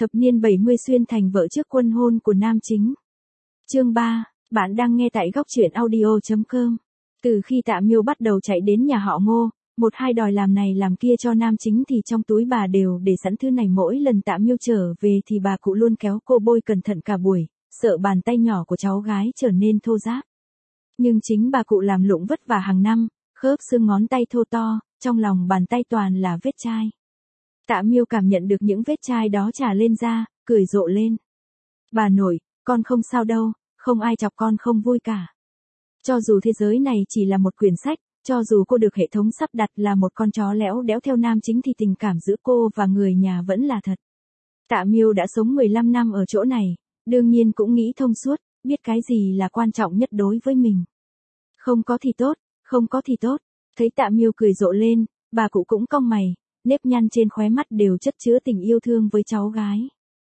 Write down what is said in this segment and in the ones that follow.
Thập niên 70 xuyên thành vợ trước quân hôn của nam chính. Chương 3, bạn đang nghe tại góc truyện audio.com. Từ khi Tạ Miêu bắt đầu chạy đến nhà họ Ngô, một hai đòi làm này làm kia cho nam chính thì trong túi bà đều để sẵn thứ này, mỗi lần Tạ Miêu trở về thì bà cụ luôn kéo cô bôi cẩn thận cả buổi, sợ bàn tay nhỏ của cháu gái trở nên thô ráp. Nhưng chính bà cụ làm lụng vất vả hàng năm, khớp xương ngón tay thô to, trong lòng bàn tay toàn là vết chai. Tạ Miêu cảm nhận được những vết chai đó trà lên da, cười rộ lên. Bà nội, con không sao đâu, không ai chọc con không vui cả. Cho dù thế giới này chỉ là một quyển sách, cho dù cô được hệ thống sắp đặt là một con chó léo đéo theo nam chính thì tình cảm giữa cô và người nhà vẫn là thật. Tạ Miêu đã sống 15 năm ở chỗ này, đương nhiên cũng nghĩ thông suốt, biết cái gì là quan trọng nhất đối với mình. Không có thì tốt, không có thì tốt. Thấy Tạ Miêu cười rộ lên, bà cụ cũng cong mày, nếp nhăn trên khóe mắt đều chất chứa tình yêu thương với cháu gái.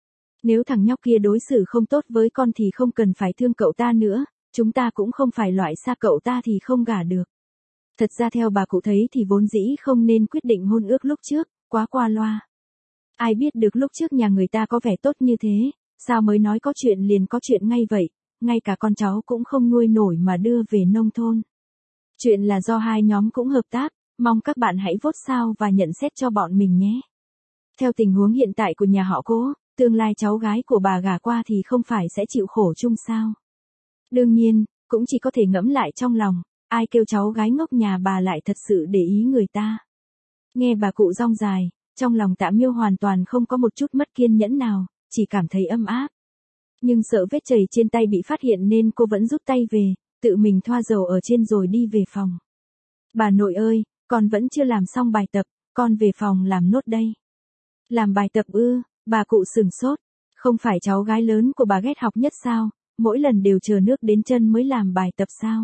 Nếu thằng nhóc kia đối xử không tốt với con thì không cần phải thương cậu ta nữa, chúng ta cũng không phải loại xa cậu ta thì không gả được. Thật ra theo bà cụ thấy thì vốn dĩ không nên quyết định hôn ước lúc trước, quá qua loa. Ai biết được lúc trước nhà người ta có vẻ tốt như thế, sao mới nói có chuyện liền có chuyện ngay vậy, ngay cả con cháu cũng không nuôi nổi mà đưa về nông thôn. Chuyện là do hai nhóm cũng hợp tác, mong các bạn hãy vote sao và nhận xét cho bọn mình nhé. Theo tình huống hiện tại của nhà họ Cố, tương lai cháu gái của bà gả qua thì không phải sẽ chịu khổ chung sao? Đương nhiên, cũng chỉ có thể ngẫm lại trong lòng, ai kêu cháu gái ngốc nhà bà lại thật sự để ý người ta. Nghe bà cụ rong dài, trong lòng Tạ Miêu hoàn toàn không có một chút mất kiên nhẫn nào, chỉ cảm thấy ấm áp. Nhưng sợ vết chảy trên tay bị phát hiện nên cô vẫn rút tay về, tự mình thoa dầu ở trên rồi đi về phòng. Bà nội ơi, con vẫn chưa làm xong bài tập, con về phòng làm nốt đây. Làm bài tập ư? Bà cụ sửng sốt. Không phải cháu gái lớn của bà ghét học nhất sao, mỗi lần đều chờ nước đến chân mới làm bài tập sao?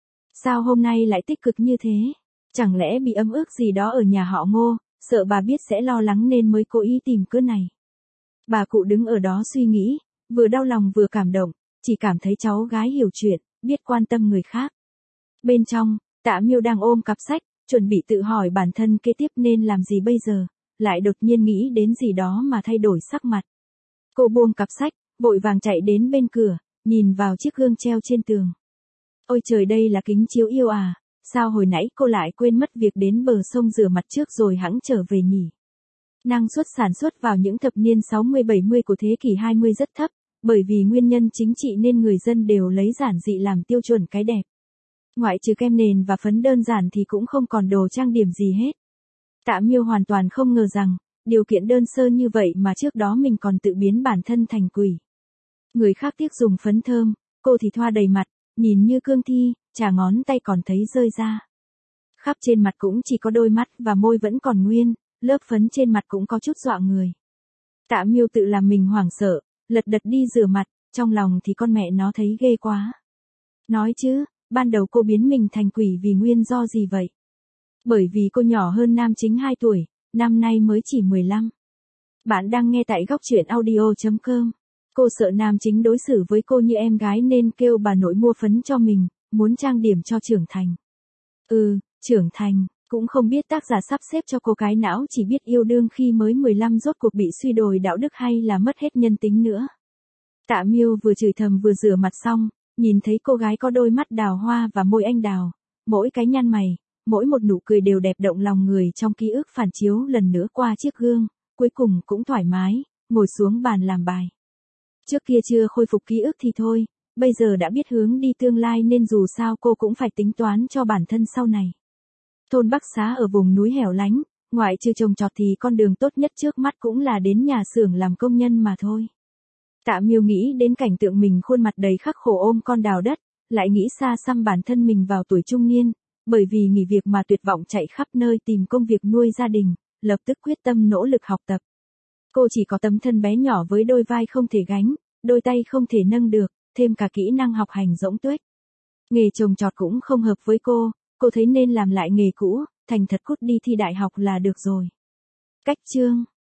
Sao hôm nay lại tích cực như thế? Chẳng lẽ bị ấm ức gì đó ở nhà họ Ngô, sợ bà biết sẽ lo lắng nên mới cố ý tìm cớ này. Bà cụ đứng ở đó suy nghĩ, vừa đau lòng vừa cảm động, chỉ cảm thấy cháu gái hiểu chuyện, biết quan tâm người khác. Bên trong, Tạ Miêu đang ôm cặp sách, chuẩn bị tự hỏi bản thân kế tiếp nên làm gì bây giờ, lại đột nhiên nghĩ đến gì đó mà thay đổi sắc mặt. Cô buông cặp sách, vội vàng chạy đến bên cửa, nhìn vào chiếc gương treo trên tường. Ôi trời, đây là kính chiếu yêu à, sao hồi nãy cô lại quên mất việc đến bờ sông rửa mặt trước rồi hẵng trở về nhỉ? Năng suất sản xuất vào những thập niên 60-70 của thế kỷ 20 rất thấp, bởi vì nguyên nhân chính trị nên người dân đều lấy giản dị làm tiêu chuẩn cái đẹp. Ngoại trừ kem nền và phấn đơn giản thì cũng không còn đồ trang điểm gì hết. Tạ Miêu hoàn toàn không ngờ rằng, điều kiện đơn sơ như vậy mà trước đó mình còn tự biến bản thân thành quỷ. Người khác tiếc dùng phấn thơm, cô thì thoa đầy mặt, nhìn như cương thi, chà ngón tay còn thấy rơi ra. Khắp trên mặt cũng chỉ có đôi mắt và môi vẫn còn nguyên, lớp phấn trên mặt cũng có chút dọa người. Tạ Miêu tự làm mình hoảng sợ, lật đật đi rửa mặt, trong lòng thì con mẹ nó thấy ghê quá. Nói chứ, ban đầu cô biến mình thành quỷ vì nguyên do gì vậy? Bởi vì cô nhỏ hơn nam chính 2 tuổi, năm nay mới chỉ 15. Bạn đang nghe tại góc truyện audio.com. Cô sợ nam chính đối xử với cô như em gái nên kêu bà nội mua phấn cho mình, muốn trang điểm cho trưởng thành. Trưởng thành, cũng không biết tác giả sắp xếp cho cô cái não chỉ biết yêu đương khi mới 15 rốt cuộc bị suy đồi đạo đức hay là mất hết nhân tính nữa. Tạ Miêu vừa chửi thầm vừa rửa mặt xong, nhìn thấy cô gái có đôi mắt đào hoa và môi anh đào, mỗi cái nhăn mày, mỗi một nụ cười đều đẹp động lòng người trong ký ức phản chiếu lần nữa qua chiếc gương, cuối cùng cũng thoải mái, ngồi xuống bàn làm bài. Trước kia chưa khôi phục ký ức thì thôi, bây giờ đã biết hướng đi tương lai nên dù sao cô cũng phải tính toán cho bản thân sau này. Thôn Bắc Xá ở vùng núi hẻo lánh, ngoại trừ trồng trọt thì con đường tốt nhất trước mắt cũng là đến nhà xưởng làm công nhân mà thôi. Tạ Miêu nghĩ đến cảnh tượng mình khuôn mặt đầy khắc khổ ôm con đào đất, lại nghĩ xa xăm bản thân mình vào tuổi trung niên, bởi vì nghỉ việc mà tuyệt vọng chạy khắp nơi tìm công việc nuôi gia đình, lập tức quyết tâm nỗ lực học tập. Cô chỉ có tấm thân bé nhỏ với đôi vai không thể gánh, đôi tay không thể nâng được, thêm cả kỹ năng học hành rỗng tuếch. Nghề trồng trọt cũng không hợp với cô thấy nên làm lại nghề cũ, thành thật cút đi thi đại học là được rồi. Cách chương